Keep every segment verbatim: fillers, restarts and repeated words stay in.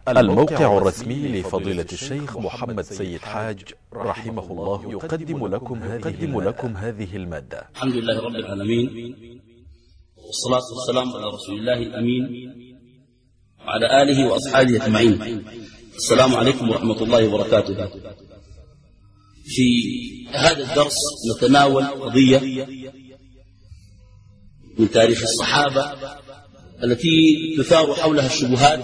الموقع الرسمي لفضيلة الشيخ محمد سيد حاج رحمه الله يقدم لكم هذه, لكم هذه المادة. الحمد لله رب العالمين، والصلاة والسلام على رسول الله الأمين وعلى آله وأصحابه أجمعين. السلام عليكم ورحمة الله وبركاته. في هذا الدرس نتناول قضية من تاريخ الصحابة التي تثار حولها الشبهات،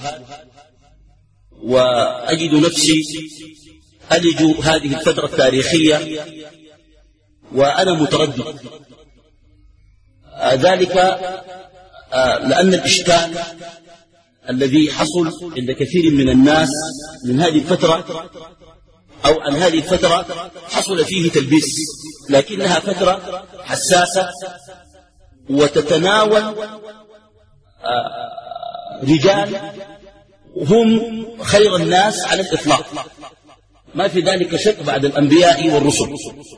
وأجد نفسي ألج هذه الفترة التاريخية وأنا متردد، ذلك لأن الإشكال الذي حصل عند كثير من الناس من هذه الفترة أو عن هذه الفترة حصل فيه تلبيس، لكنها فترة حساسة وتتناول رجال هم خير الناس على الإطلاق، ما في ذلك شك بعد الأنبياء والرسل.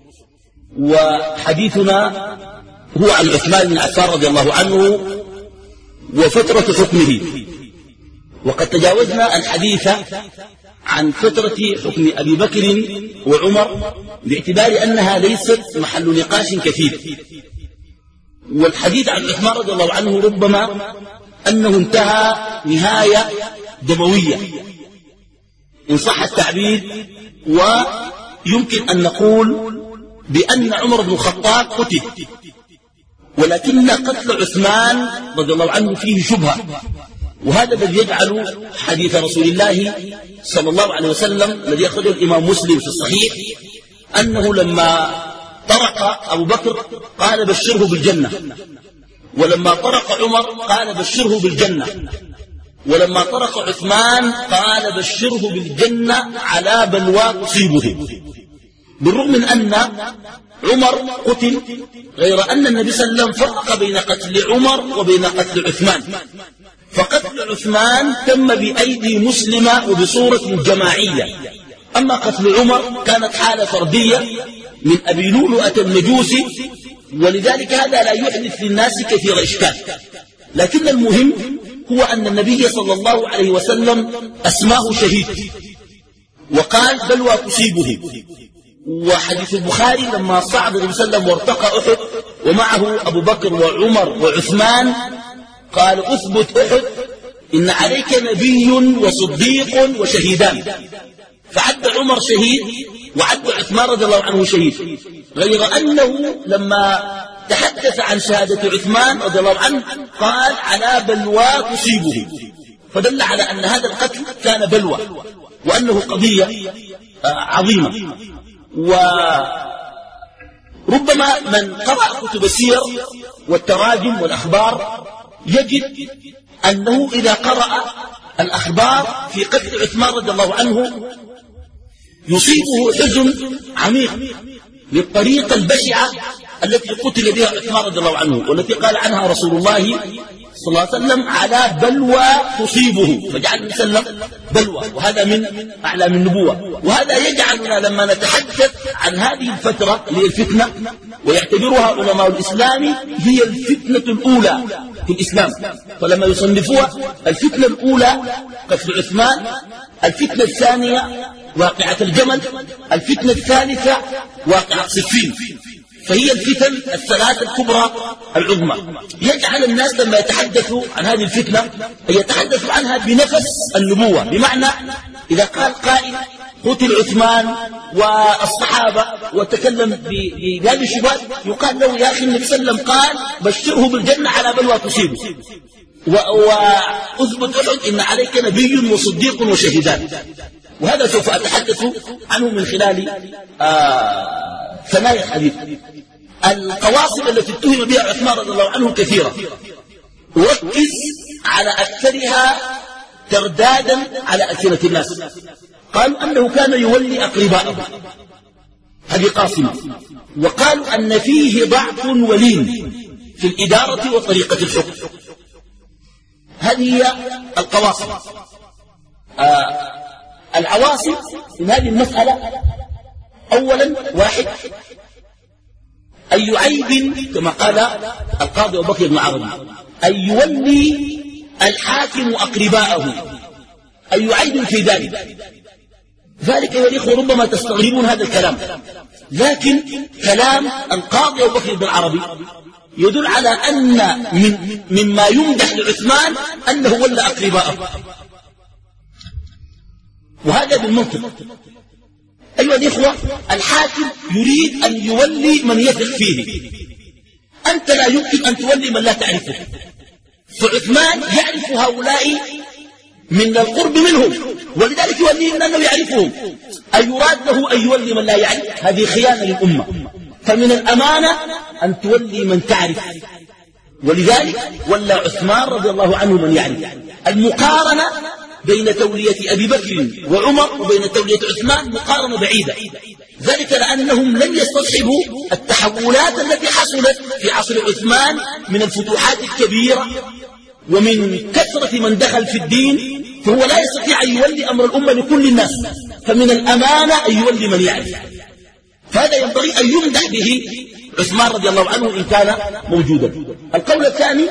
وحديثنا هو عن عثمان بن عفان رضي الله عنه وفترة حكمه، وقد تجاوزنا الحديث عن فترة حكم أبي بكر وعمر باعتبار أنها ليست محل نقاش كثير، والحديث عن عثمان رضي الله عنه ربما أنه انتهى نهاية دموية إن صح التعبير، ويمكن أن نقول بأن عمر بن الخطاب قتل، ولكن قتل عثمان رضي الله عنه فيه شبهة، وهذا الذي يجعل حديث رسول الله صلى الله عليه وسلم الذي أخرجه الإمام مسلم في الصحيح أنه لما طرق أبو بكر قال بشره بالجنة، ولما طرق عمر قال بشره بالجنة، ولما طرق عثمان قال بشره بالجنة على بلوى تصيبه. بالرغم من أن عمر قتل، غير أن النبي صلى الله عليه وسلم فرق بين قتل عمر وبين قتل عثمان، فقتل عثمان تم بأيدي مسلمة وبصورة جماعية، أما قتل عمر كانت حالة فردية من أبي لؤلؤة المجوسي، ولذلك هذا لا يحدث للناس كثير إشكال. لكن المهم هو أن النبي صلى الله عليه وسلم أسماه شهيد وقال بلوى تصيبه. وحديث البخاري لما صعد النبي صلى الله عليه وسلم وارتقى أحد ومعه أبو بكر وعمر وعثمان قال أثبت أحد إن عليك نبي وصديق وشهيدان، فعد عمر شهيد وعد عثمان رضي الله عنه شهيد، غير أنه لما تحدث عن شهادة عثمان رضي الله عنه قال على بلوى تصيبه، فدل على أن هذا القتل كان بلوى وأنه قضية عظيمة. وربما من قرأ كتب السير والتراجم والأخبار يجد أنه إذا قرأ الأخبار في قتل عثمان رضي الله عنه يصيبه حزن عميق للطريقة البشعة التي قتل بها عثمان رضي الله عنه، والتي قال عنها رسول الله صلى الله عليه وسلم على بلوى تصيبه، فجعل النبي صلى الله عليه وسلم بلوى، وهذا من أعلام النبوة. وهذا يجعلنا لما نتحدث عن هذه الفترة اللي هي الفتنة، ويعتبرها علماء الإسلام هي الفتنة الأولى في الإسلام، فلما يصنفوها الفتنة الأولى قتل عثمان، الفتنة الثانية واقعة الجمل، الفتنة الثالثة واقعة صفين، فهي الفتن الثلاث الكبرى العظمى. يجعل الناس لما يتحدثوا عن هذه الفتنة أن يتحدثوا عنها بنفس النبوة، بمعنى إذا قال قائل قتل عثمان والصحابة وتكلم بهذه الشبهات يقال له يا أخي النبي صلى الله عليه وسلم قال بشره بالجنة على بلوى تصيبه، وأثبت أحد إن عليك نبي وصديق وشهيدان. وهذا سوف أتحدث عنه من خلال آه ثنايا الحديث. القواصم التي اتهم بها عثمان رضي الله عنه كثيرة، وركز على أكثرها تردادا على ألسنة الناس. قالوا أنه كان يولي أقرباءه، هذه قاصمة، وقالوا أن فيه ضعف ولين في الإدارة وطريقة الحكم، هذه هي القواصم. آه العواصم من هذه المسألة أولا واحد أي عيب كما قال القاضي أبو بكر بن عربي أن يولي الحاكم أقرباءه، أي عيب في ذلك؟ ذلك يا الإخوة ربما تستغربون هذا الكلام، لكن كلام القاضي أبو بكر بن العربي يدل على أن من مما يمدح لعثمان أنه ولى أقرباءه، وهذا بالمنطق. أيها الإخوة، الحاكم يريد أن يولي من يثق فيه، أنت لا يمكن أن تولي من لا تعرفه، فعثمان يعرف هؤلاء من القرب منهم، ولذلك يوليهم لأنه يعرفهم. أيراد له أن يولي من لا يعرف؟ هذه خيانة للأمة. فمن الأمانة أن تولي من تعرف، ولذلك ولى عثمان رضي الله عنه من يعرف. المقارنة بين تولية أبي بكر وعمر وبين تولية عثمان مقارنة بعيدة، ذلك لأنهم لم يستصحبوا التحولات التي حصلت في عصر عثمان من الفتوحات الكبيرة ومن كثرة من دخل في الدين، فهو لا يستطيع أن يولي أمر الأمة لكل الناس، فمن الأمانة أن يولي من يعرف. فهذا ينبغي أن يمدح به عثمان رضي الله عنه إن كان موجودا. القول الثاني: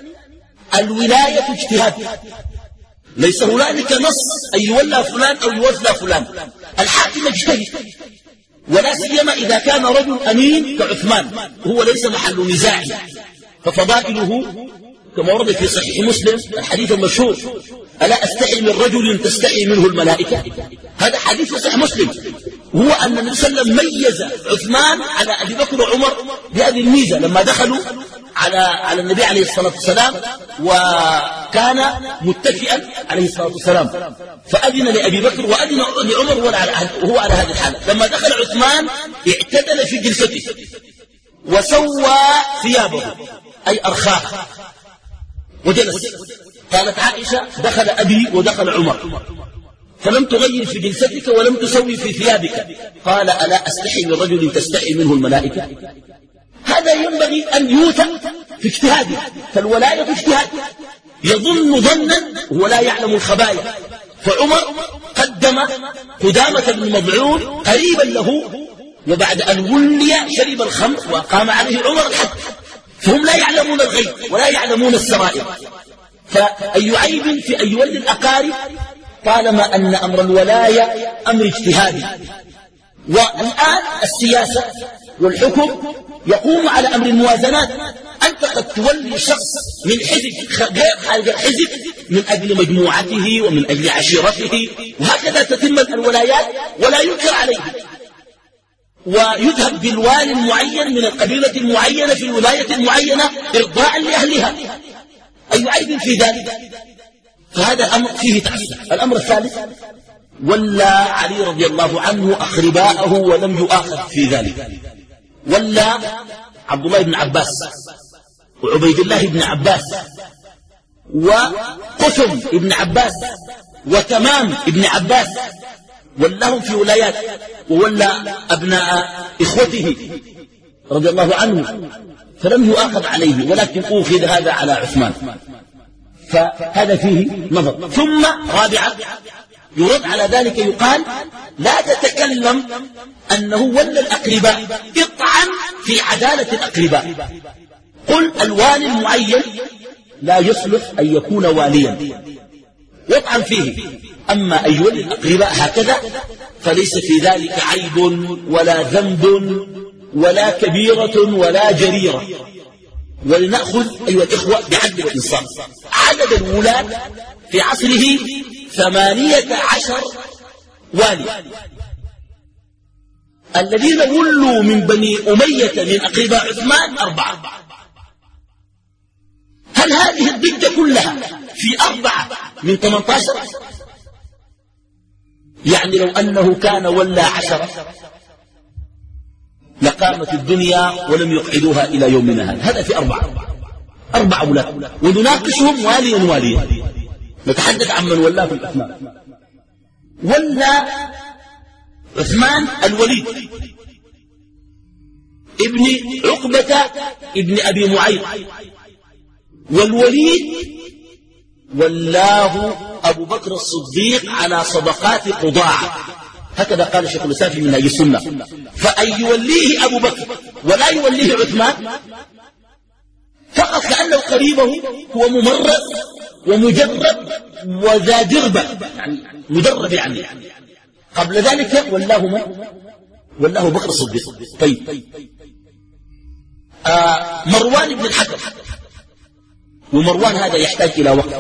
الولاية اجتهاد، ليس هنالك نص أن يولى فلان أو يوزى فلان، الحاكم اجتهد، ولا سيما إذا كان رجل أمين كعثمان، هو ليس محل نزاع، ففضائله كما ورد في صحيح مسلم الحديث المشهور: ألا أستحي من رجل تستحي منه الملائكة؟ هذا حديث في صحيح مسلم، هو أن النبي صلى الله عليه وسلم ميز عثمان على أبي بكر وعمر بهذه الميزة لما دخلوا على على النبي عليه الصلاة والسلام، وكان متكئا عليه الصلاة والسلام، فأذن لأبي بكر وأذن لعمر وهو على هذه الحالة. لما دخل عثمان اعتدل في جلسته وسوى ثيابه، أي أرخاها، وجلس. قالت عائشة: دخل أبي ودخل عمر فلم تغير في جلستك ولم تسوي في ثيابك. قال: ألا أستحي من رجل تستحي منه الملائكة؟ هذا ينبغي أن يوثق في اجتهاده، فالولاية اجتهاد، يظن ظنا ولا يعلم الخبايا. فعمر قدم قدامة بن مضعون قريبا له، وبعد أن ولي شرب الخمر وقام عليه عمر الحد، فهم لا يعلمون الغيب ولا يعلمون السرائر. فأي عيب في أن يولي الأقارب طالما أن أمر الولاية أمر اجتهادي. والآن السياسة والحكم يقوم على أمر الموازنات، أنت قد تولي شخص من حزب غير حاجة حزب من أجل مجموعته ومن أجل عشيرته، وهكذا تتم الولايات ولا ينكر عليه، ويذهب بالوالي المعين من القبيلة المعينة في الولاية المعينة إرضاء لأهلها. أي عيب في ذلك؟ فهذا أمر فيه تعسف. الأمر الثالث: ولى علي رضي الله عنه أقرباءه ولم يؤاخذ في ذلك. ولى عبد الله بن عباس وعبيد الله بن عباس وقسم بن عباس وتمام بن عباس، ولاهم في ولايات، وولى أبناء إخوته رضي الله عنه، فلم يؤاخذ عليه، ولكن أوخذ هذا على عثمان، فهذا فيه نظر. ثم رابعا يرد على ذلك، يقال: لا تتكلم أنه ولى الأقرباء، اطعن في عدالة الأقرباء، قل الوالي المعين لا يصلح أن يكون واليا، واطعن فيه. أما أن يولي الأقرباء هكذا فليس في ذلك عيب ولا ذنب ولا كبيرة ولا جريرة. ولنأخذ أيها الإخوة بعدل الإنصاف. عدد الولاة في عصره ثمانية عشر والي، الذين ولوا من بني أمية من أقرباء عثمان أربعة. هل هذه الضجة كلها في أربعة من ثمانية عشر؟ يعني لو أنه كان ولى عشرة لقامت الدنيا ولم يقعدوها إلى يومنا هذا. هذا في أربعة أربعة ولاة، ونناقشهم واليا واليا، نتحدث عن من ولاه في الأثناء. ولى عثمان الوليد ابن عقبة ابن أبي معيط، والوليد ولاه أبو بكر الصديق على صدقات قضاعة، هكذا قال الشيخ الإسلام في منهج السنة. فأن يوليه أبو بكر ولا يوليه عثمان فقط كأنه قريبه هو ممرض ومجرب وذا دربة يعني مدرب يعني. قبل ذلك والله ما والله بكر الصديق. طيب آه مروان بن الحكم، ومروان هذا يحتاج إلى وقت،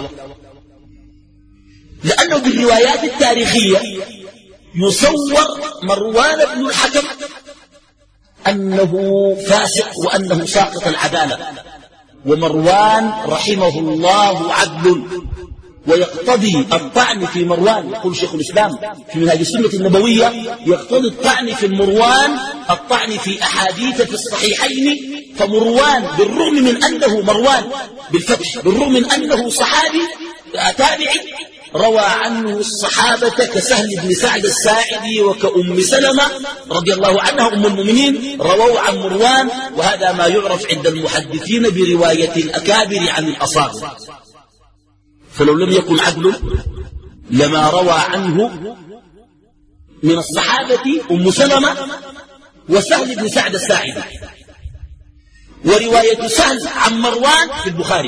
لأنه بالروايات التاريخية يصور مروان بن الحكم أنه فاسق وأنه ساقط العدالة، ومروان رحمه الله عدل، ويقتضي الطعن في مروان. يقول شيخ الإسلام في منهاج السنة النبوية يقتضي الطعن في المروان الطعن في أحاديث في الصحيحين. فمروان بالرغم من أنه مروان بالفتح بالرغم من أنه صحابي تابعي روى عنه الصحابة كسهل بن سعد الساعدي وكأم سلمة رضي الله عنها أم المؤمنين رووا عن مروان، وهذا ما يعرف عند المحدثين برواية الأكابر عن الأصاغر. فلو لم يكن عدل لما روى عنه من الصحابة أم سلمة وسهل بن سعد الساعدي، ورواية سهل عن مروان في البخاري.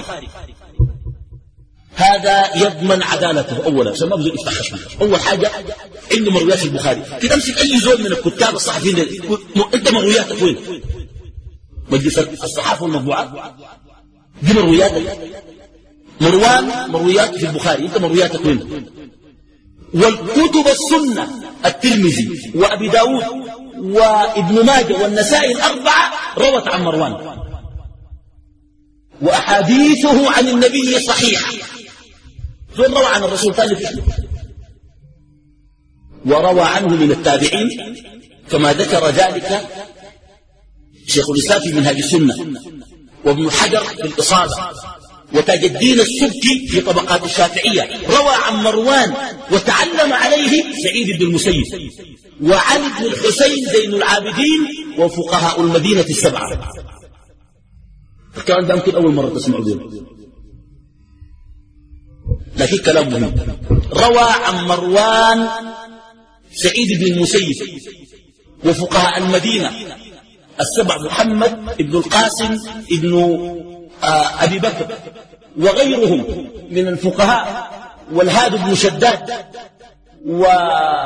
هذا يضمن عدالته أولا، عشان ما بزول يفتح خشمه. أول حاجة عنده مرويات في البخاري. كده امسك أي زول من الكتاب الصحفيين أنت مروياتك وين؟ مجلس الصحافة والمطبوعات دي مروياتك. مروان مرويات في البخاري، أنت مروياتك وين؟ والكتب السنة الترمذي وأبي داود وابن ماجه والنسائي الأربعة روت عن مروان، وأحاديثه عن النبي صحيحة. فين روى عن الرسول ثاني فيه؟ وروى عنه من التابعين كما ذكر ذلك شيخ الإسلام في منهاج السنة، وابن حجر في الإصابة، وتاج الدين السبكي في طبقات الشافعية روى عن مروان وتعلم عليه سعيد بن المسيب وعلي بن الحسين زين العابدين وفقهاء المدينة السبعة. الكلام ده يمكن أول مرة تسمعوا به، لكن كلام مهم. روى عن مروان سعيد بن المسيب وفقهاء المدينة السبع محمد بن القاسم بن آه أبي بكر وغيرهم من الفقهاء، والهاد بن شداد ومالك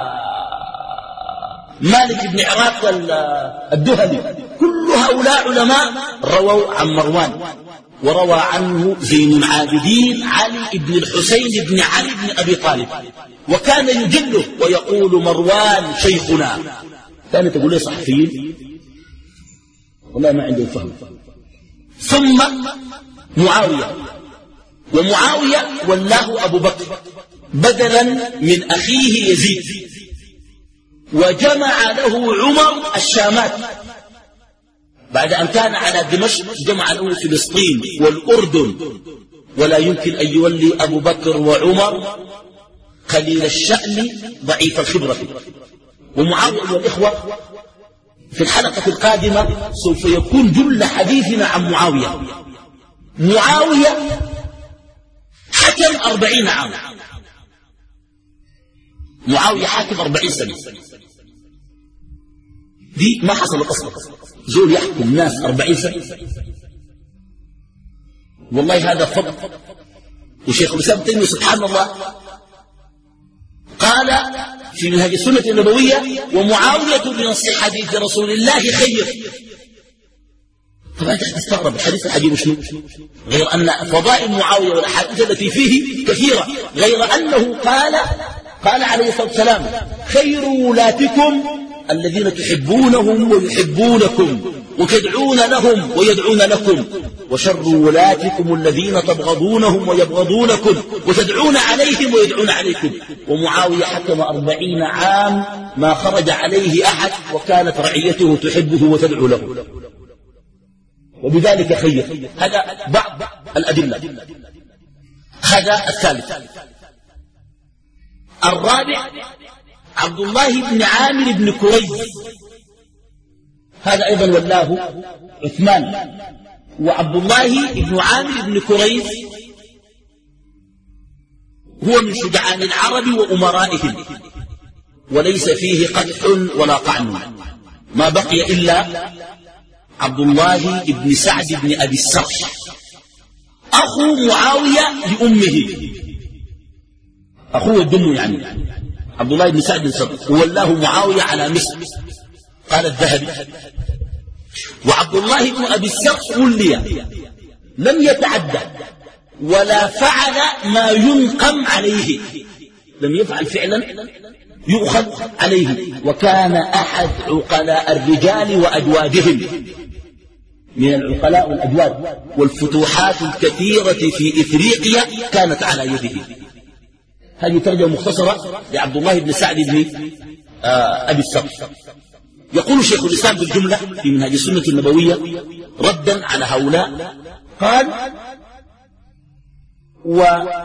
بن عراق الدهلي، كل هؤلاء علماء رووا عن مروان. وروى عنه زين العابدين علي بن الحسين بن علي بن أبي طالب، وكان يجله ويقول مروان شيخنا. كانت تقول لي صحفيين والله ما عندهم فهم. ثم معاوية، ومعاوية والله أبو بكر بدلا من أخيه يزيد، وجمع له عمر الشامات بعد أن كان على دمشق، جمع له فلسطين والأردن. ولا يمكن أن يولي أبو بكر وعمر قليل الشأن ضعيف الخبرة. ومعاوية والإخوة في الحلقة القادمة سوف يكون جل حديثنا عن معاوية. معاوية حكم أربعين عام، معاوية حاكم أربعين سنة، دي ما حصلت أصلا. زول يحكم ناس أربعين سنة، والله هذا فضل. وشيخ الإسلام تيمية سبحان الله قال في منهاج السنة النبوية ومعاوية بنص حديث رسول الله خير. طبعا تستغرب الحديث الحديث شنو؟ غير أن فضائل معاوية والأحاديث التي فيه كثيرة، غير أنه قال قال عليه الصلاة والسلام خير ولاتكم الذين تحبونهم ويحبونكم وتدعون لهم ويدعون لكم، وشر ولاتكم الذين تبغضونهم ويبغضونكم وتدعون عليهم ويدعون عليكم. ومعاوية حكم أربعين عام ما خرج عليه أحد، وكانت رعيته تحبه وتدعو له، وبذلك خير. هذا بعض الأدلة. هذا الثالث. الرابع عبد الله بن عامر بن كريز، هذا أيضا والله عثمان. وعبد الله بن عامر بن كريز هو من شجعان العرب وأمرائهم، وليس فيه قدح ولا طعن. ما بقي إلا عبد الله بن سعد بن أبي السرح أخو معاوية لأمه، أخوه الدم يعني عبد الله بن سعد الصدر، وولاه معاوية على مصر. قال الذهبي: وعبد الله بن أبي السرح ولي لم يتعدى ولا فعل ما ينقم عليه، لم يفعل فعلا يؤخذ عليه، وكان أحد عقلاء الرجال وأجوادهم، من العقلاء والأجواد، والفتوحات الكثيرة في إفريقيا كانت على يده. هذه ترجمة مختصرة لعبد الله بن سعد بن آه أبي السرح. يقول شيخ الإسلام بالجملة في منهج السنة النبوية ردا على هؤلاء، قال: و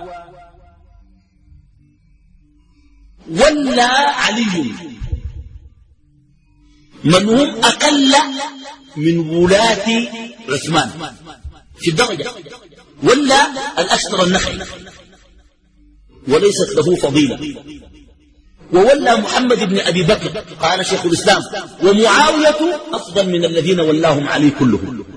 ولى علي من هم أقل من ولاة عثمان في الدرجة، ولى الأشتر النخعي وليست له فضيلة، وولى محمد بن أبي بكر. قال شيخ الإسلام: ومعاوية أفضل من الذين ولاهم علي كلهم،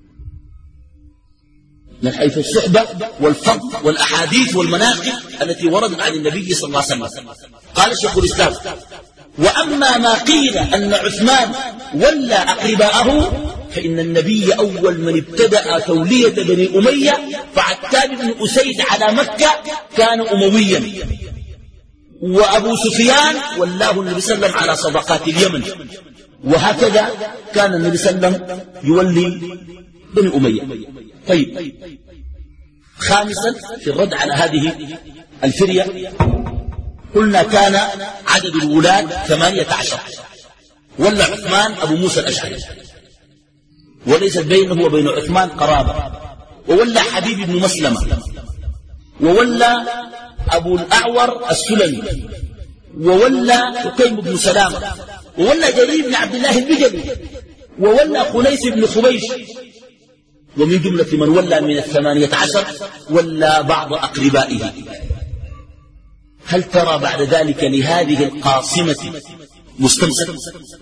من حيث الصحبة والفضل والأحاديث والمناقب التي وردت عن النبي صلى الله عليه وسلم. قال شيخ الإسلام: وأما ما قيل أن عثمان ولى أقرباءه فإن النبي أول من ابتدأ تولية بني أمية، فعتاب بن أسيد على مكة كان أمويا، وأبو سفيان ولاه النبي صلى الله عليه وسلم على صدقات اليمن، وهكذا كان النبي صلى الله عليه وسلم يولي بني أمية. طيب، خامسا في الرد على هذه الفرية، قلنا كان عدد الولاة ثمانية عشر، ولى عثمان أبو موسى الأشعري وليست بينه وبين عثمان قرابة، وولى حبيب بن مسلمة، وولى أبو الأعور السلمي، وولى حكيم بن سلامة، وولى جرير بن عبد الله البجلي، وولى خليس بن خبيش. ومن جملة من ولى من الثمانية عشر ولى بعض أقربائه. هل ترى بعد ذلك لهذه القاصمة مستمسك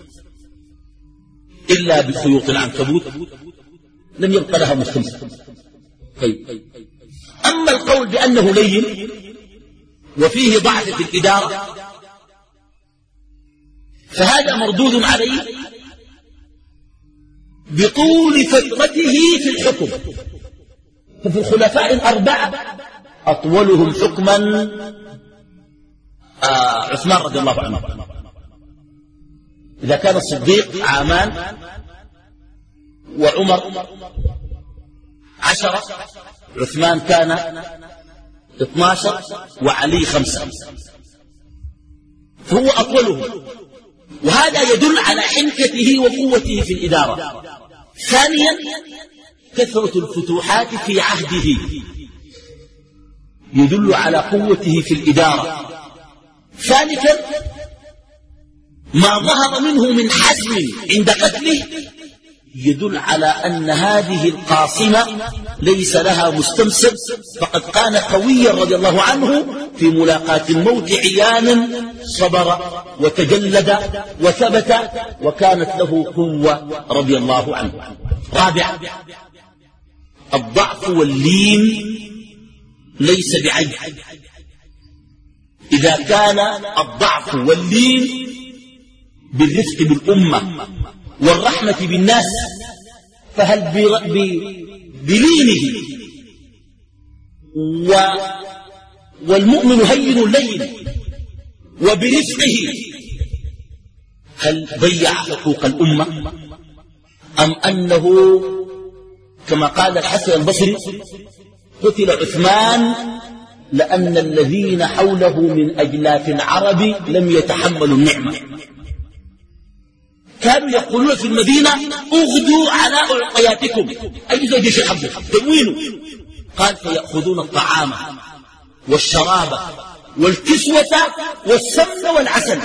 إلا بخيوط العنكبوت؟ لم يبق لها مستمسك. طيب، أما القول بأنه لين وفيه ضعف في الإدارة فهذا مردود عليه بطول فترته في الحكم. ففي الخلفاء الأربعة أطولهم حكما آه عثمان رضي الله عنه، إذا كان الصديق عامان، وعمر عشرة، عثمان كان اثنى عشر، وعلي خمسة، فهو أطولهم، وهذا يدل على حنكته وقوته في الإدارة. ثانيا، كثرة الفتوحات في عهده يدل على قوته في الإدارة. ثالثا، ما ظهر منه من حزم عند قتله يدل على أن هذه القاصمة ليس لها مستمسك، فقد كان قويا رضي الله عنه في ملاقاة الموت عيانا، صبر وتجلد وثبت، وكانت له قوة رضي الله عنه. رابعا، الضعف واللين ليس بعيب. إذا كان الضعف واللين بالرفق بالأمة والرحمة بالناس، فهل بلينه و والمؤمن هين لين وبرفقه هل ضيع حقوق الأمة، أم أنه كما قال الحسن البصري: قتل عثمان لأن الذين حوله من أجلاف العرب لم يتحملوا النعمة، كانوا يقولون في المدينة: اغدوا على أعطياتكم، أي زي جيش الحبة تموينوا. قال: فيأخذون الطعام والشراب والكسوة والسمن والعسل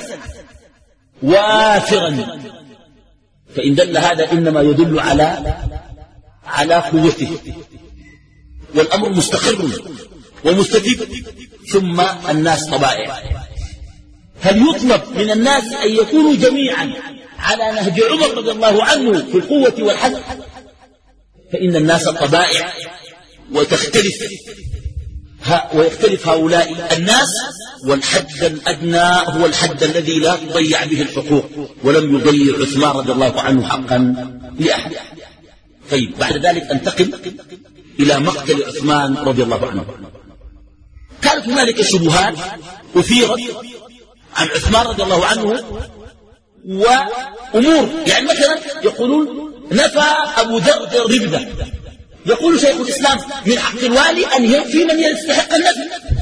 وافرا. فإن دل هذا إنما يدل على على قوته، والأمر مستقر ومستتب. ثم الناس طبائع، هل يطلب من الناس أن يكونوا جميعا على نهج عمر رضي الله عنه في القوة والحزم؟ فإن الناس طبائع، وتختلف ويختلف هؤلاء الناس والحد الأدنى هو الحد الذي لا تضيع به الحقوق، ولم يضيع عثمان رضي الله عنه حقا لأحد. طيب بعد ذلك أنتقل إلى مقتل عثمان رضي الله عنه. كانت هنالك شبهات أثيرت عن عثمان رضي الله عنه وأمور، يعني مثلا يقولون نفى أبو ذر الربدة، يقول شيخ الإسلام من حق الوالي أن ينفي من يستحق النفي.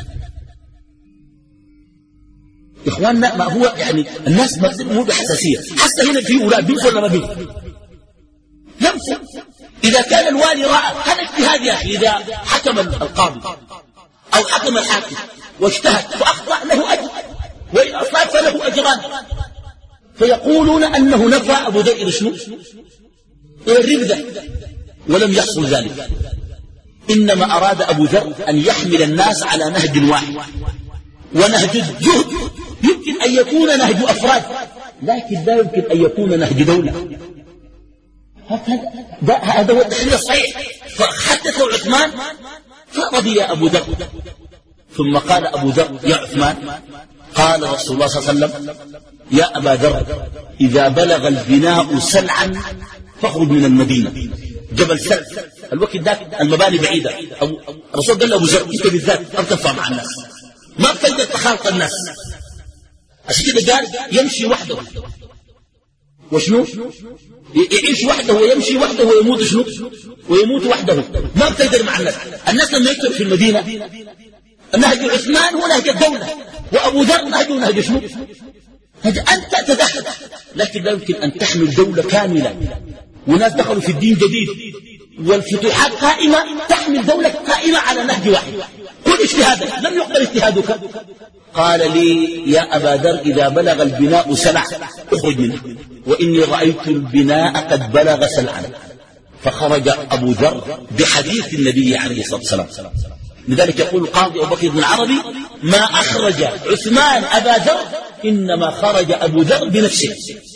إخواننا ما هو يعني الناس ما مو بحساسية، حتى هنا في أولاد بنت ولا ما بنت ينفي. إذا كان الوالي رأى هذا اجتهاد يا أخي، إذا حكم القاضي أو حكم الحاكم واجتهد فأخطأ له أجر، وإن أصاب فله أجران. فيقولون أنه نفى أبو ذر شنو إلى الربدة، ولم يحصل ذلك. إنما أراد أبو ذر أن يحمل الناس على نهج واحد، ونهج الجهد يمكن أن يكون نهج أفراد، لكن لا يمكن أن يكون نهج دولة. هذا هو التحليل الصحيح. فحدثوا عثمان فرضي أبو ذر، ثم قال أبو ذر يا عثمان، قال رسول الله صلى الله عليه وسلم يا أبا ذر إذا بلغ البناء سلعا فاخرج من المدينة. جبل سلع الوقت ذاك المباني بعيدة، الرسول قال له أبو ذر أنت بالذات أرتفع مع الناس، ما بتقدر تخالط الناس، عشان كده قال يمشي وحده. وشنو يعيش وحده ويمشي وحده ويموت شنو ويموت وحده، ما بتقدر مع الناس. الناس لما يكتب في المدينة نهج عثمان هو نهج الدولة، وأبو ذر نهجه نهج شنو أنت تدخل، لكن لا يمكن أن تحمل دولة كاملة وناس دخلوا في الدين جديد والفتوحات قائمة، تحمل دولة قائمة على نهج واحد. كل اجتهادك لم يقبل اجتهادك. قال لي يا أبا ذر إذا بلغ البناء سلع اخرج منه، وإني رأيت البناء قد بلغ سلعا. فخرج أبو ذر بحديث النبي عليه الصلاة والسلام. لذلك يقول القاضي أبو بكر بن العربي ما أخرج عثمان أبا ذر إنما خرج أبو ذر بنفسه.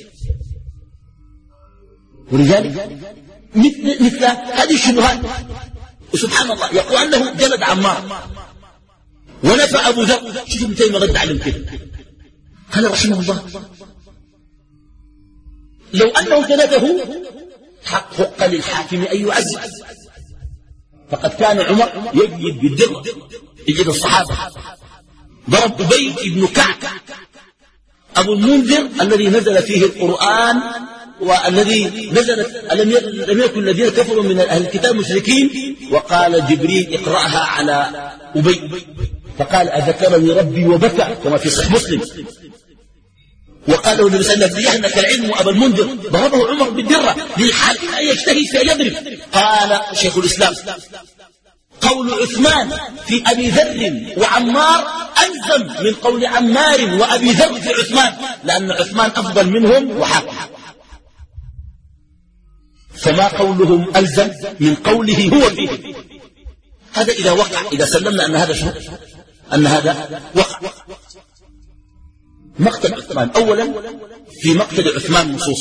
ولذلك مثل, مثل هذه الشبهات. وسبحان الله يقول أنه جلد عمار ونفى أبو ذر. شوف ابن تيمية رد عليهم كده، قال رحمه الله لو أنه جلده حق للحاكم أن يعزز، فقد كان عمر يجلد بالدرة، يجلد الصحابة. ضرب أبي بن كعب أبو المنذر الذي نزل فيه القرآن، والذي نزلت لم يكن الذين كفروا من أهل الكتاب مشركين، وقال جبريل اقرأها على أبي، فقال أذكرني ربي وبكى كما في صحيح مسلم. وقال له النبي صلى الله عليه وسلم ليهنك العلم أبا المنذر. ضربه عمر بالدرة للحاكم أن يجتهد فيضرب. قال شيخ الإسلام قول عثمان في أبي ذر وعمار ألزم من قول عمار وأبي ذر في عثمان، لأن عثمان أفضل منهم وحاكم، فما قولهم ألزم من قوله هو فيه. هذا إذا وقع، إذا سلمنا أن هذا شو أن هذا وقع. مقتل عثمان أولا في مقتل عثمان نصوص،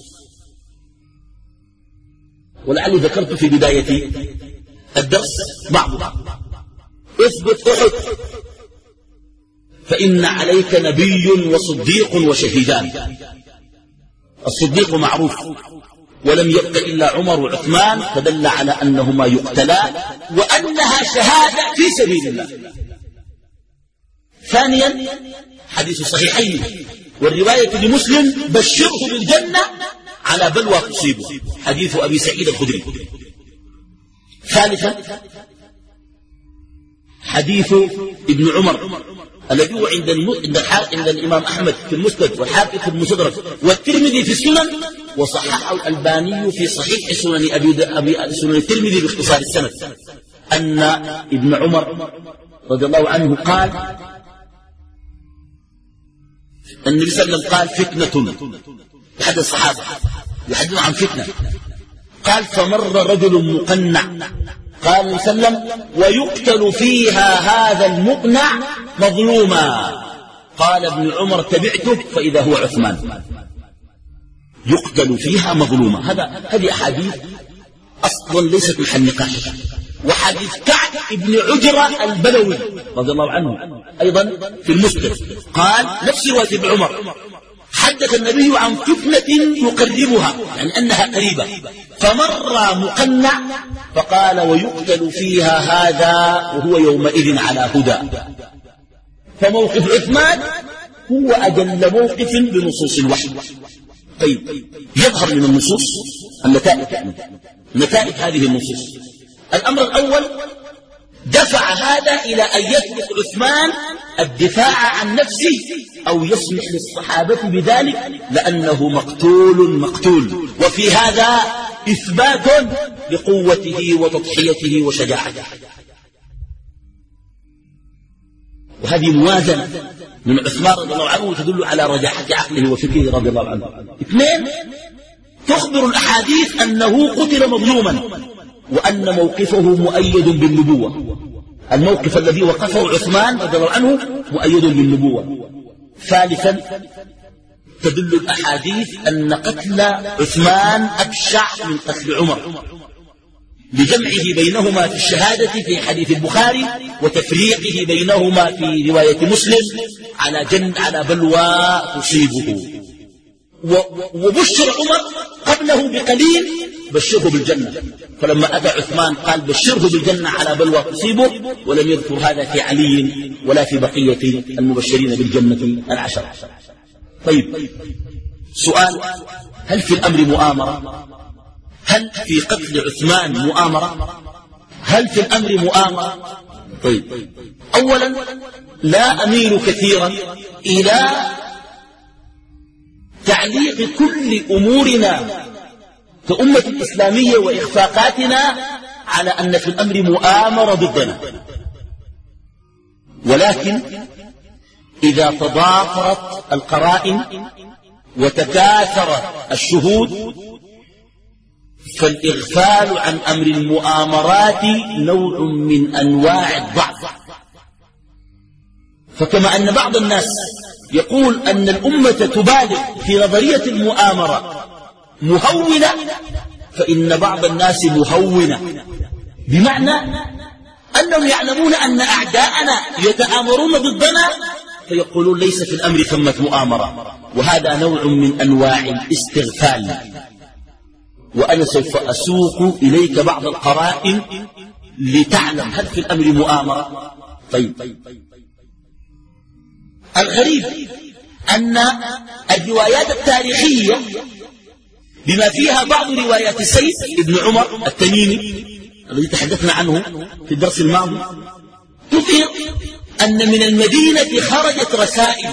ولعلي ذكرت في بداية الدرس بعضها. اثبت أحد فإن عليك نبي وصديق وشهيدان. الصديق معروف ولم يبق إلا عمر وعثمان، فدل على أنهما يقتلان وأنها شهادة في سبيل الله. ثانيا حديث الصحيحين والرواية لمسلم بشره بالجنة على بلوى تصيبه، حديث أبي سعيد الخدري. ثالثا حديث ابن عمر الذي هو عند عند الإمام أحمد في المسند والحاكم في المستدرك والترمذي في السنن، وصححه الألباني في صحيح سنن أبي, أبي سنن الترمذي باختصار السند، أن ابن عمر رضي الله عنه قال النبي صلى الله عليه وسلم قال فتنة، أحد الصحابة يحدث عن فتنة، قال فمر رجل مقنع، قال النبي صلى الله عليه وسلم ويقتل فيها هذا المقنع مظلوما. قال ابن عمر تبعته فإذا هو عثمان يقتل فيها مظلوما. هذا هذه أحاديث أصلا ليست محل نقاش. وحديث كعب كعب بن عجرة البلوي رضي الله عنه أيضا في المسند قال نفس رواية ابن عمر حدث النبي عن فتنة يقربها يعني أنها قريبة فمر مقنع فقال ويقتل فيها هذا وهو يومئذ على هدى. فموقف عثمان هو أجل موقف بنصوص الوحي. طيب يظهر من النصوص النتائج نتائج هذه النصوص. الأمر الأول دفع هذا إلى أن يترك عثمان الدفاع عن نفسه أو يسمح للصحابة بذلك لأنه مقتول مقتول، وفي هذا إثبات لقوته وتضحيته وشجاعته. وهذه موازنة من عثمان رضي الله عنه تدل على رجاحة عقله وفكره رضي الله عنه. اثنين تخبر الأحاديث أنه قتل مظلوما وأن موقفه مؤيد بالنبوة. الموقف الذي وقفه عثمان رضي الله عنه مؤيد بالنبوة. ثالثا تدل الأحاديث أن قتل عثمان أبشع من قتل عمر لجمعه بينهما في الشهادة في حديث البخاري وتفريقه بينهما في رواية مسلم على جن على بلوى تصيبه. وبشر عمر قبله بقليل بشره بالجنة، فلما أتى عثمان قال بشره بالجنة على بلوى تصيبه، ولم يذكر هذا في علي ولا في بقية المبشرين بالجنة العشرة. طيب سؤال، هل في الأمر مؤامرة؟ هل في قتل عثمان مؤامرة؟ هل في الأمر مؤامرة؟ طيب أولا لا أميل كثيرا إلى تعليق كل أمورنا كأمة الإسلامية وإخفاقاتنا على أن في الأمر مؤامرة ضدنا، ولكن إذا تضافرت القرائن وتكاثر الشهود فالإغفال عن أمر المؤامرات نوع من أنواع الضعف. فكما أن بعض الناس يقول أن الأمة تبالغ في نظرية المؤامرة مهونة، فإن بعض الناس مهونة، بمعنى أنهم يعلمون أن أعداءنا يتآمرون ضدنا فيقولون ليس في الأمر ثمة مؤامرة، وهذا نوع من أنواع الاستغفال. وأنا سوف أسوق إليك بعض القرائن لتعلم هل في الأمر مؤامرة. طيب الغريب أن الروايات التاريخية بما فيها بعض روايات السيد ابن عمر التميمي الذي تحدثنا عنه في الدرس الماضي تظهر أن من المدينة خرجت رسائل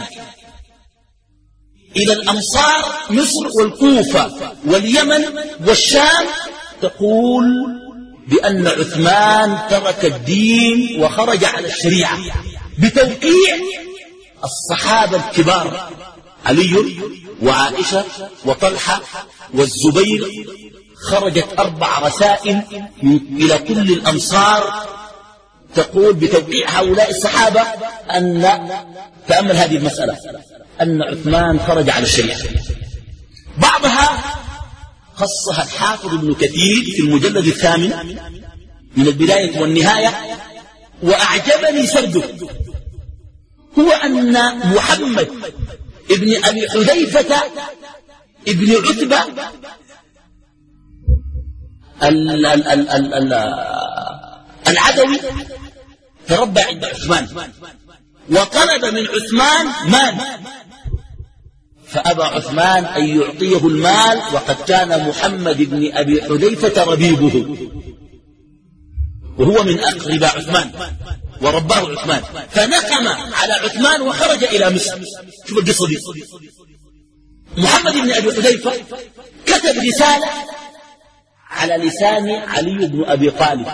إلى الأمصار مصر والكوفة واليمن والشام تقول بأن عثمان ترك الدين وخرج على الشريعة بتوقيع الصحابة الكبار علي وعائشة وطلحة والزبير. خرجت أربع رسائل إلى كل الأمصار تقول بتوقيع هؤلاء الصحابة أن تأمل هذه المسألة أن عثمان خرج على الشريعة. بعضها خصها الحافظ ابن كثير في المجلد الثامن من البداية والنهاية، وأعجبني سرده، هو أن محمد ابن أبي حذيفة ابن عتبة ال ال ال ال ال العدوي تربى عند عثمان وطلب من عثمان مال، فأبى عثمان أن يعطيه المال وقد كان محمد بن أبي حذيفة ربيبه وهو من أقرباء عثمان ورباه عثمان، فنقم على عثمان وخرج إلى مصر. شوف القصة دي. محمد بن أبي حذيفة كتب رسالة على لسان علي بن أبي طالب،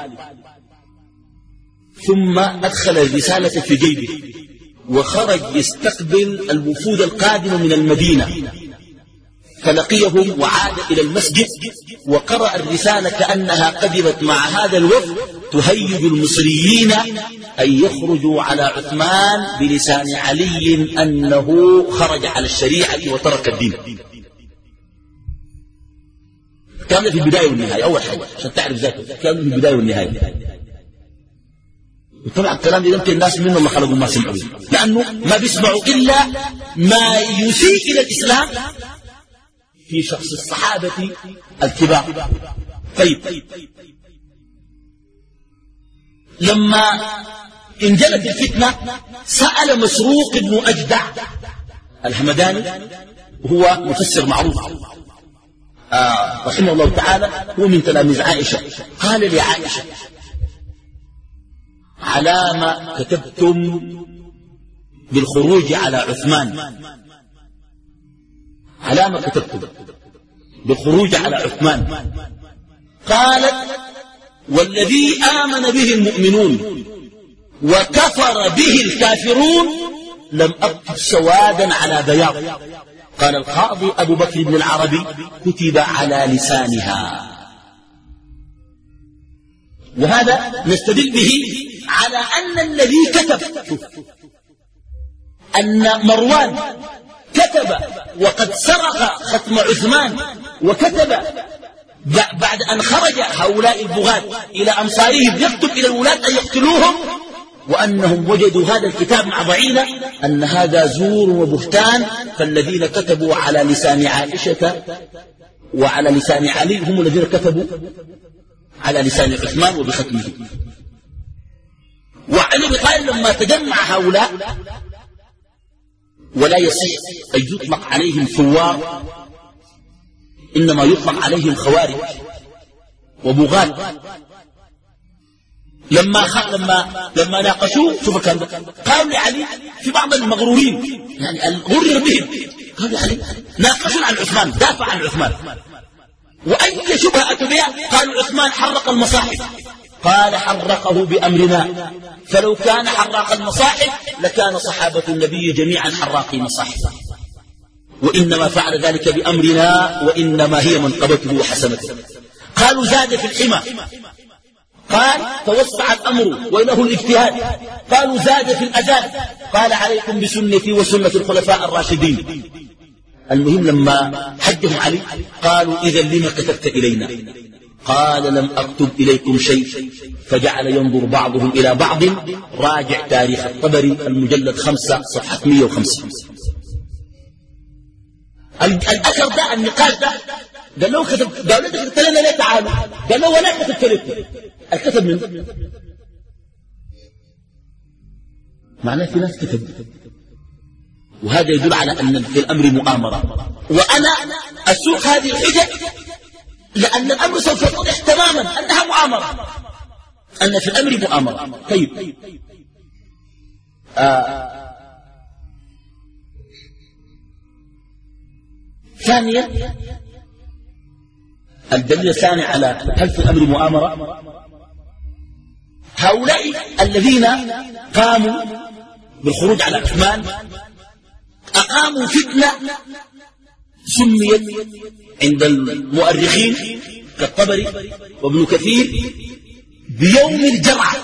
ثم أدخل الرسالة في جيبه وخرج يستقبل الوفود القادمة من المدينة، فلقيهم وعاد إلى المسجد وقرأ الرسالة كأنها قدمت مع هذا الوفد تهيج المصريين أن يخرجوا على عثمان بلسان علي أنه خرج على الشريعة وترك الدين. كان في البداية والنهاية، أول حاجة عشان تعرف ذاته كان في البداية والنهاية. وطبعا الكلام ده يمكن الناس منهم ما خلقوا ما سمعوا، لأنه ما بيسمعوا إلا ما يسيء إلى الإسلام في شخص الصحابة الكبار. طيب لما انجلت الفتنة سأل مسروق بن أجدع الهمداني، وهو مفسر معروف آه رحمه الله تعالى، هو من تلاميذ عائشة، قال لي عائشة: على ما كتبتم بالخروج على عثمان، على ما كتبتم بالخروج على عثمان؟ قالت: والذي آمن به المؤمنون وكفر به الكافرون لم أكتب سوادا على بياض. قال القاضي أبو بكر بن العربي: كتب على لسانها. وهذا نستدل به على أن الذي كتب أن مروان كتب وقد سرق ختم عثمان، وكتب بعد أن خرج هؤلاء البغاة إلى أمصارهم يكتب إلى الولاة أن يقتلوهم، وأنهم وجدوا هذا الكتاب مع ضعينة، أن هذا زور وبهتان. فالذين كتبوا على لسان عائشة وعلى لسان علي هم الذين كتبوا على لسان عثمان وبختمه. وعلي قال لما تجمع هؤلاء ولا يصح أن يطلق عليهم ثوار، إنما يطلق عليهم خوارج وبغاة. لما خ... لما لما ناقشوه شوف كان قالوا لعلي في بعض المغرورين يعني الغرر بهم، قالوا لعلي ناقشوا عن عثمان، دافع عن عثمان، وأي شبهة أتوا بها قالوا عثمان حرق المصاحف. قال: حرقه بأمرنا، فلو كان حراق المصاحف لكان صحابة النبي جميعا حراقي مصاحف، وإنما فعل ذلك بأمرنا، وإنما هي منقبته وحسنته. قالوا: زاد في الحمى، قال: توسع الأمر وإنه الاجتهاد. قالوا: زاد في الأذان، قال: عليكم بسنتي وسنة الخلفاء الراشدين. المهم لما حدهم علي قالوا: إذا لما كتبت إلينا؟ قال: لم أكتب إليكم شيء. فجعل ينظر بعضهم إلى بعض. راجع تاريخ الطبري المجلد خمسة صفحة مئة وخمسة. الأثر ده النقاش ده قال له كتب، قال له كتبت لنا ليه؟ تعالوا. قال له: ولا كتبت لكم. الكتب من معناه في ناس كتب، وهذا يدل على أن في الأمر مؤامرة. وأنا أسوق هذه الحجج لأن الأمر سوف يتضح تماما أنها مؤامرة، أن في الأمر مؤامرة. طيب آه. ثانيا الدليل الثاني على هل في الأمر مؤامرة، هؤلاء الذين قاموا بالخروج على عثمان أقاموا فتنة سميت عند المؤرخين كالطبري وابن كثير بيوم الجرعة.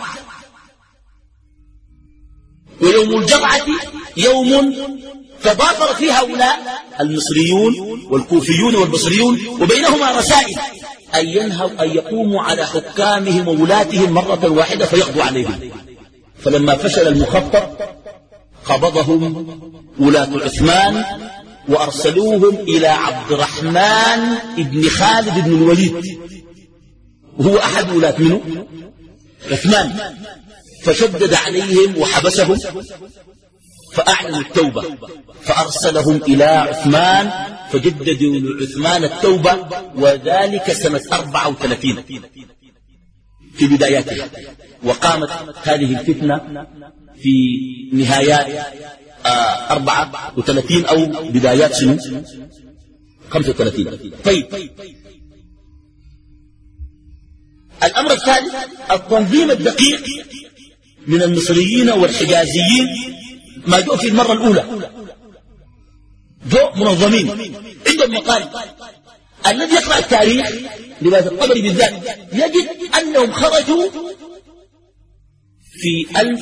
ويوم الجرعة يوم تضافر فيه هؤلاء المصريون والكوفيون والبصريون وبينهما رسائل أن ينهوا أن يقوموا على حكامهم وولاتهم مرة واحدة فيقضوا عليهم. فلما فشل المخطط قبضهم ولاة عثمان وأرسلوهم إلى عبد الرحمن بن خالد بن الوليد، وهو أحد ولاة منه عثمان، فشدد عليهم وحبسهم، فأعلنوا التوبة فأرسلهم إلى عثمان فجددوا لعثمان التوبة، وذلك سنة أربعة وثلاثين في بداياتها. وقامت هذه الفتنة في نهايات آه أربعة وثلاثين أو بدايات سنة خمسة وثلاثين. طيب الأمر الثالث التنظيم الدقيق من المصريين والحجازيين. ما جاءوا في المرة الأولى جاءوا منظمين عندهم مقال. الذي يقرأ التاريخ لباس الطبري بالذات يجد أنهم خرجوا في ألف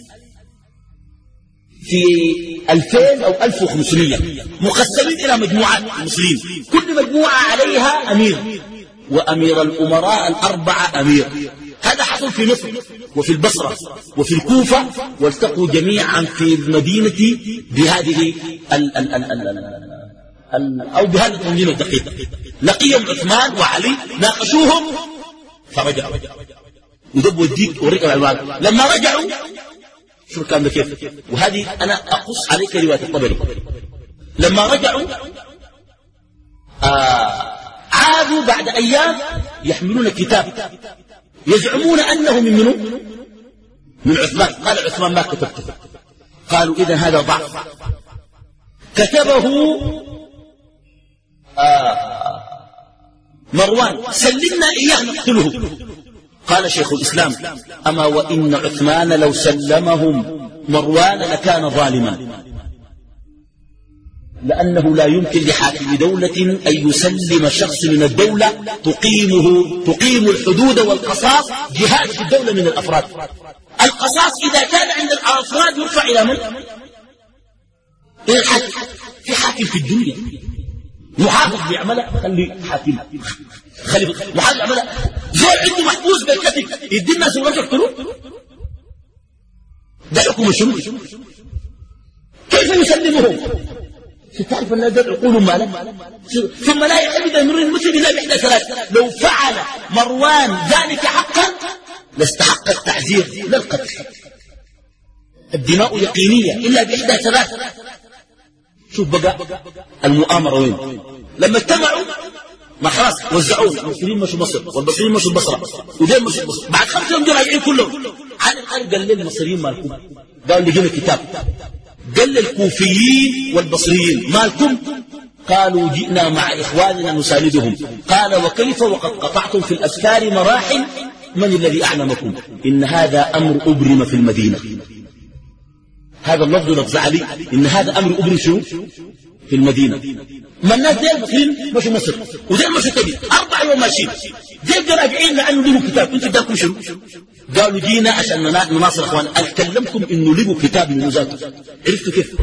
في ألفين أو ألف وخمسمائة مقسمين إلى مجموعات مسلمين، كل مجموعة عليها أمير، وأمير الأمراء الأربعة أمير. هذا حصل في مصر وفي البصرة وفي الكوفة، والتقوا جميعا في المدينة بهذه ال ال ال ال ال أو بهذه التنظيم الدقيق. لقيهم عثمان وعلي ناقشوهم فرجعوا ودبوا الديك ورجعوا العنوان. لما رجعوا شوف كان كيف، وهذه أنا أقص عليك رواية الطبري. لما رجعوا آه عادوا بعد أيام يحملون كتاب يزعمون أنه من منه من عثمان. قال عثمان ما كتبته. قالوا إذن هذا ضعف. كتبه آه مروان، سلمنا إياه نقتله. قال شيخ الإسلام أما وإن عثمان لو سلمهم مروان لكان ظالما، لأنه لا يمكن لحاكم دولة أن يسلم شخص من الدولة تقيمه تقيم الحدود والقصاص جهاد في الدولة من الأفراد. القصاص إذا كان عند الأفراد يرفع إلى من؟ إلى الحاكم. في حاكم في الدنيا محافظ بيعملها خلي حاكم، خلي محافظ يعملها. زول عنده محبوس بالكتف يدي الناس ولا يقتلوه؟ ده حكم شنو؟ كيف يسلمهم؟ تعرف أن هذا عقول مالا. ثم لا يحب أن يمر المسلم إلا بإحدى ثلاث. لو فعل مروان ذلك حقا لاستحق التعزير لا القتل. الدماء يقينية إلا بإحدى ثلاث. شوف بقى المؤامرة وين؟ لما اجتمعوا ما خلاص وزعوه، المسلمين مشوا مصر والبصريين مشوا البصرة ودين مشوا البصرة. بعد خمسة يوم جاء راجعين كلهم. عن الآن قال للمصريين مالكم؟ قالوا لجينا كتاب. قال للكوفيين والبصريين مالكم؟ قالوا جئنا مع إخواننا نساندهم. قال وكيف وقد قطعتم في الأسفار مراحل؟ من الذي أعلمكم؟ إن هذا أمر أبرم في المدينة. هذا اللفظ لفظ علي، إن هذا أمر أبرم شو في المدينة. ما الناس دي المصريين مشوا مصر ودي مشوا تبي أربع يوم ماشيين، دي راجعين لأنه لهم كتاب. انتوا داكم شنو؟ قالوا جينا عشان نناصر اخوان. أكلمكم انه لقوا كتاب من ذاته. عرفتوا كيف؟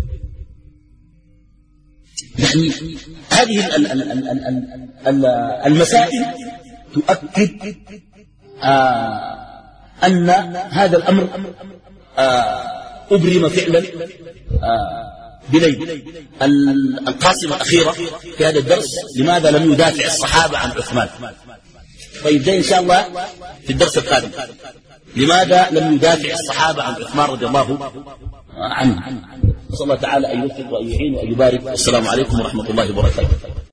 يعني هذه ال ال ال ال ال المسائل تؤكد آه أن هذا الأمر آه أبرم فعلا آه بليل. القاسمة الأخيرة في هذا الدرس لماذا لم يدافع الصحابة عن عثمان. طيب ده إن شاء الله في الدرس القادم. لماذا لم يدافع الصحابة عن عثمان رضي الله عنه. نسأل الله تعالى أن يوفق وأن يعين وأن يبارك. والسلام عليكم ورحمة الله وبركاته.